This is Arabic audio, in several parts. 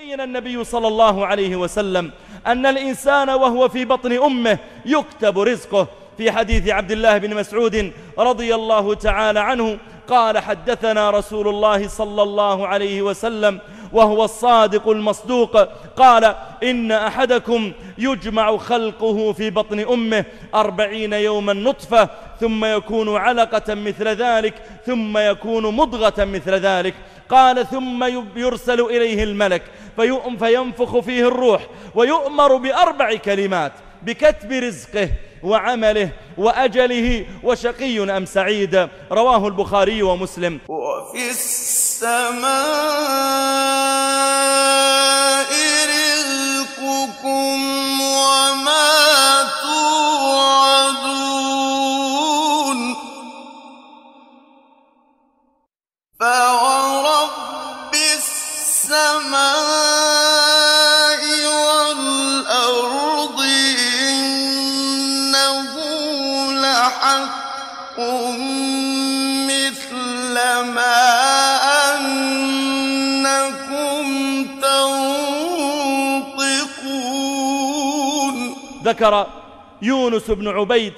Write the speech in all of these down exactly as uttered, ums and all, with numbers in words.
بين النبي صلى الله عليه وسلم أن الإنسان وهو في بطن أمه يكتب رزقه. في حديث عبد الله بن مسعود رضي الله تعالى عنه قال: حدثنا رسول الله صلى الله عليه وسلم وهو الصادق المصدوق قال: إن أحدكم يجمع خلقه في بطن أمه أربعين يوما نطفة ثم يكون علقة مثل ذلك ثم يكون مضغة مثل ذلك. قال: ثم يرسل إليه الملك فينفخ فيه الروح ويؤمر بأربع كلمات: بكتب رزقه وعمله وأجله وشقي أم سعيد. رواه البخاري ومسلم. وفي السماء رزقكم وما توعدون فورب السماء والأرض إنه لحق مثل ما أنكم تنطقون. ذكر يونس بن عبيد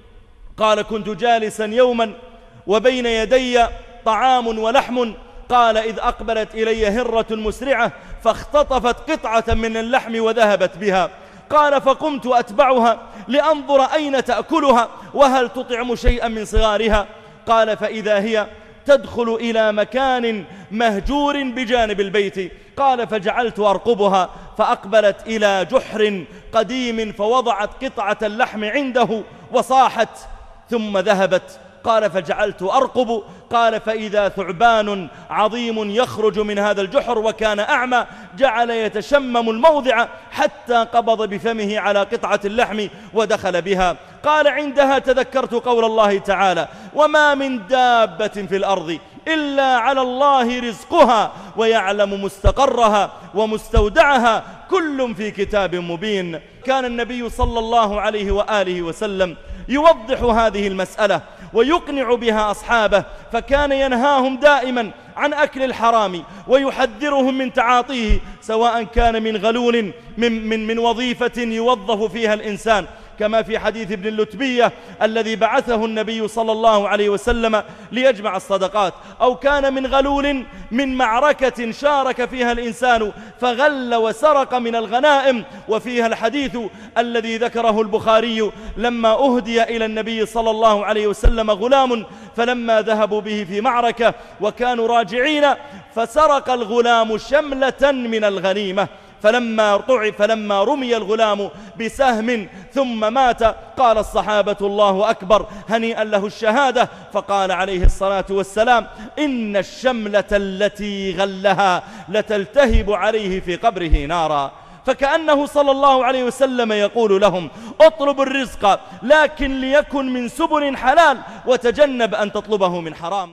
قال: كنت جالسا يوما وبين يدي طعام ولحم. قال: إذ أقبلت إلي هرة مسرعة فاختطفت قطعة من اللحم وذهبت بها. قال: فقمت أتبعها لأنظر أين تأكلها وهل تطعم شيئا من صغارها. قال: فإذا هي تدخل إلى مكان مهجور بجانب البيت. قال: فجعلت أرقبها فأقبلت إلى جحر قديم فوضعت قطعة اللحم عنده وصاحت ثم ذهبت. قال: فجعلت أرقب. قال: فإذا ثعبان عظيم يخرج من هذا الجحر وكان أعمى جعل يتشمم الموضع حتى قبض بفمه على قطعة اللحم ودخل بها. قال: عندها تذكرت قول الله تعالى: وما من دابة في الأرض إلا على الله رزقها ويعلم مستقرها ومستودعها كل في كتاب مبين. كان النبي صلى الله عليه وآله وسلم يوضح هذه المسألة ويقنع بها أصحابه، فكان ينهاهم دائما عن أكل الحرام ويحذرهم من تعاطيه، سواء كان من غلول من, من, من وظيفة يوظف فيها الإنسان كما في حديث ابن اللتبية الذي بعثه النبي صلى الله عليه وسلم ليجمع الصدقات، أو كان من غلول من معركة شارك فيها الإنسان فغل وسرق من الغنائم. وفيها الحديث الذي ذكره البخاري لما أهدي إلى النبي صلى الله عليه وسلم غلام فلما ذهبوا به في معركة وكانوا راجعين فسرق الغلام شملة من الغنيمة، فلما طعن فلما رمي الغلام بسهم ثم مات قال الصحابة: الله أكبر، هنيئا له الشهادة. فقال عليه الصلاة والسلام: إن الشملة التي غلها لتلتهب عليه في قبره نارا. فكأنه صلى الله عليه وسلم يقول لهم: اطلبوا الرزق لكن ليكن من سبل حلال وتجنب أن تطلبه من حرام.